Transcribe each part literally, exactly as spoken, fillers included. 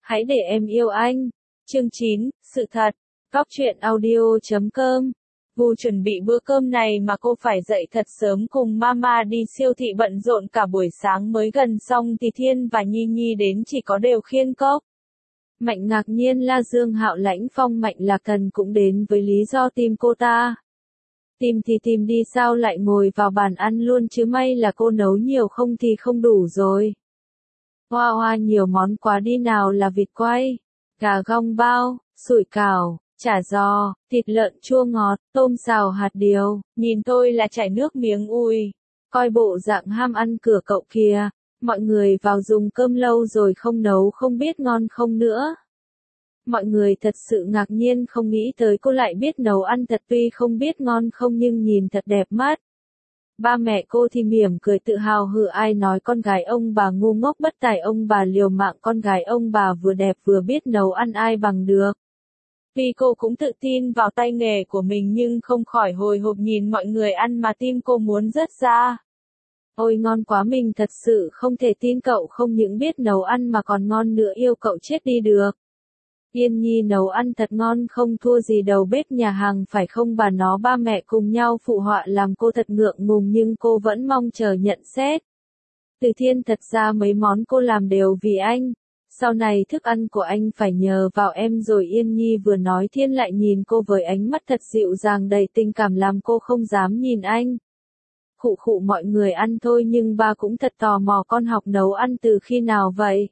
Hãy để em yêu anh. Chương chín, sự thật. Góc truyện audio chấm com. Vu chuẩn bị bữa cơm này mà cô phải dậy thật sớm cùng mama đi siêu thị bận rộn cả buổi sáng mới gần xong thì Thiên và Nhi Nhi đến chỉ có đều khiên cốc. Mạnh ngạc nhiên la Dương Hạo Lãnh Phong Mạnh Lạc Thần cũng đến với lý do tìm cô ta. Tìm thì tìm đi sao lại ngồi vào bàn ăn luôn chứ, may là cô nấu nhiều không thì không đủ rồi. Hoa hoa nhiều món quá đi, nào là vịt quay, gà gong bao, sủi cảo, chả giò, thịt lợn chua ngọt, tôm xào hạt điều, nhìn tôi là chảy nước miếng ui. Coi bộ dạng ham ăn cửa cậu kìa, mọi người vào dùng cơm lâu rồi không nấu không biết ngon không nữa. Mọi người thật sự ngạc nhiên không nghĩ tới cô lại biết nấu ăn thật, tuy không biết ngon không nhưng nhìn thật đẹp mắt. Ba mẹ cô thì mỉm cười tự hào hừ, ai nói con gái ông bà ngu ngốc bất tài, ông bà liều mạng, con gái ông bà vừa đẹp vừa biết nấu ăn ai bằng được. Vì cô cũng tự tin vào tay nghề của mình nhưng không khỏi hồi hộp nhìn mọi người ăn mà tim cô muốn rớt ra. Ôi ngon quá, mình thật sự không thể tin cậu không những biết nấu ăn mà còn ngon nữa, yêu cậu chết đi được. Yên Nhi nấu ăn thật ngon không thua gì đầu bếp nhà hàng phải không bà nó, ba mẹ cùng nhau phụ họa làm cô thật ngượng ngùng nhưng cô vẫn mong chờ nhận xét. Từ Thiên, thật ra mấy món cô làm đều vì anh. Sau này thức ăn của anh phải nhờ vào em rồi. Yên Nhi vừa nói Thiên lại nhìn cô với ánh mắt thật dịu dàng đầy tình cảm làm cô không dám nhìn anh. Khụ khụ, mọi người ăn thôi nhưng ba cũng thật tò mò con học nấu ăn từ khi nào vậy?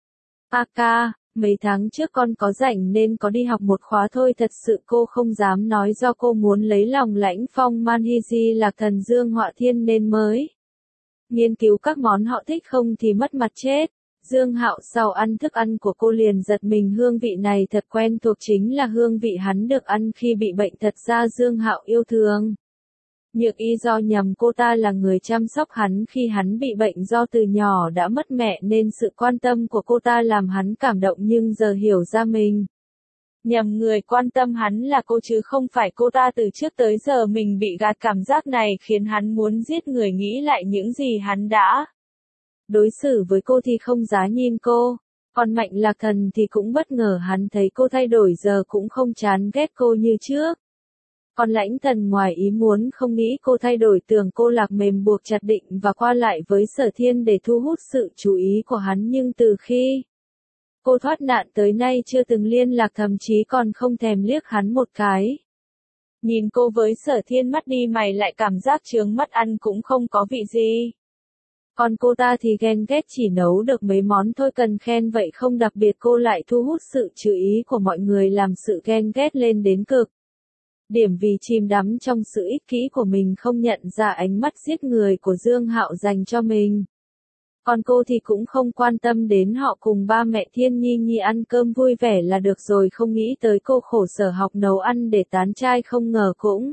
A ca, mấy tháng trước con có rảnh nên có đi học một khóa thôi, thật sự cô không dám nói do cô muốn lấy lòng Lãnh Phong Manhiji Lạc Thần Dương Họa Thiên nên mới nghiên cứu các món họ thích, không thì mất mặt chết. Dương Hạo sau ăn thức ăn của cô liền giật mình, hương vị này thật quen thuộc, chính là hương vị hắn được ăn khi bị bệnh. Thật ra Dương Hạo yêu thương Nhược Y do nhầm cô ta là người chăm sóc hắn khi hắn bị bệnh, do từ nhỏ đã mất mẹ nên sự quan tâm của cô ta làm hắn cảm động, nhưng giờ hiểu ra mình nhầm người quan tâm hắn là cô chứ không phải cô ta. Từ trước tới giờ mình bị gạt, cảm giác này khiến hắn muốn giết người, nghĩ lại những gì hắn đã đối xử với cô thì không giá nhìn cô. Còn Mạnh Lạc Thần thì cũng bất ngờ hắn thấy cô thay đổi, giờ cũng không chán ghét cô như trước. Còn Lãnh Thần ngoài ý muốn không nghĩ cô thay đổi, tưởng cô lạc mềm buộc chặt định và qua lại với Sở Thiên để thu hút sự chú ý của hắn, nhưng từ khi cô thoát nạn tới nay chưa từng liên lạc, thậm chí còn không thèm liếc hắn một cái. Nhìn cô với Sở Thiên mắt đi mày lại, cảm giác chướng mắt, ăn cũng không có vị gì. Còn cô ta thì ghen ghét, chỉ nấu được mấy món thôi, cần khen vậy không, đặc biệt cô lại thu hút sự chú ý của mọi người làm sự ghen ghét lên đến cực điểm, vì chìm đắm trong sự ích kỷ của mình không nhận ra ánh mắt giết người của Dương Hạo dành cho mình. Còn cô thì cũng không quan tâm đến họ, cùng ba mẹ Thiên Nhi Nhi ăn cơm vui vẻ là được rồi, không nghĩ tới cô khổ sở học nấu ăn để tán trai, không ngờ cũng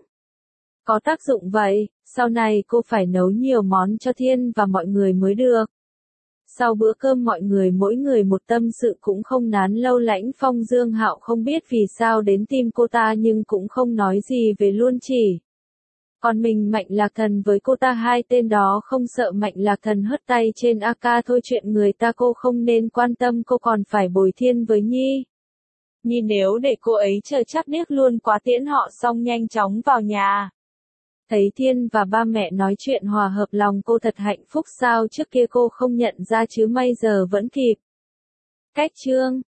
có tác dụng vậy. Sau này cô phải nấu nhiều món cho Thiên và mọi người mới được. Sau bữa cơm mọi người mỗi người một tâm sự cũng không nán lâu, Lãnh Phong Dương Hạo không biết vì sao đến tìm cô ta nhưng cũng không nói gì về luôn, chỉ còn mình Mạnh Lạc Thần với cô ta, hai tên đó không sợ Mạnh Lạc Thần hất tay trên a ca thôi, chuyện người ta cô không nên quan tâm, cô còn phải bồi Thiên với Nhi Nhi, nếu để cô ấy chờ chắc điếc luôn quá. Tiễn họ xong nhanh chóng vào nhà. Thấy Thiên và ba mẹ nói chuyện hòa hợp, lòng cô thật hạnh phúc, sao trước kia cô không nhận ra chứ may giờ vẫn kịp. Cách chương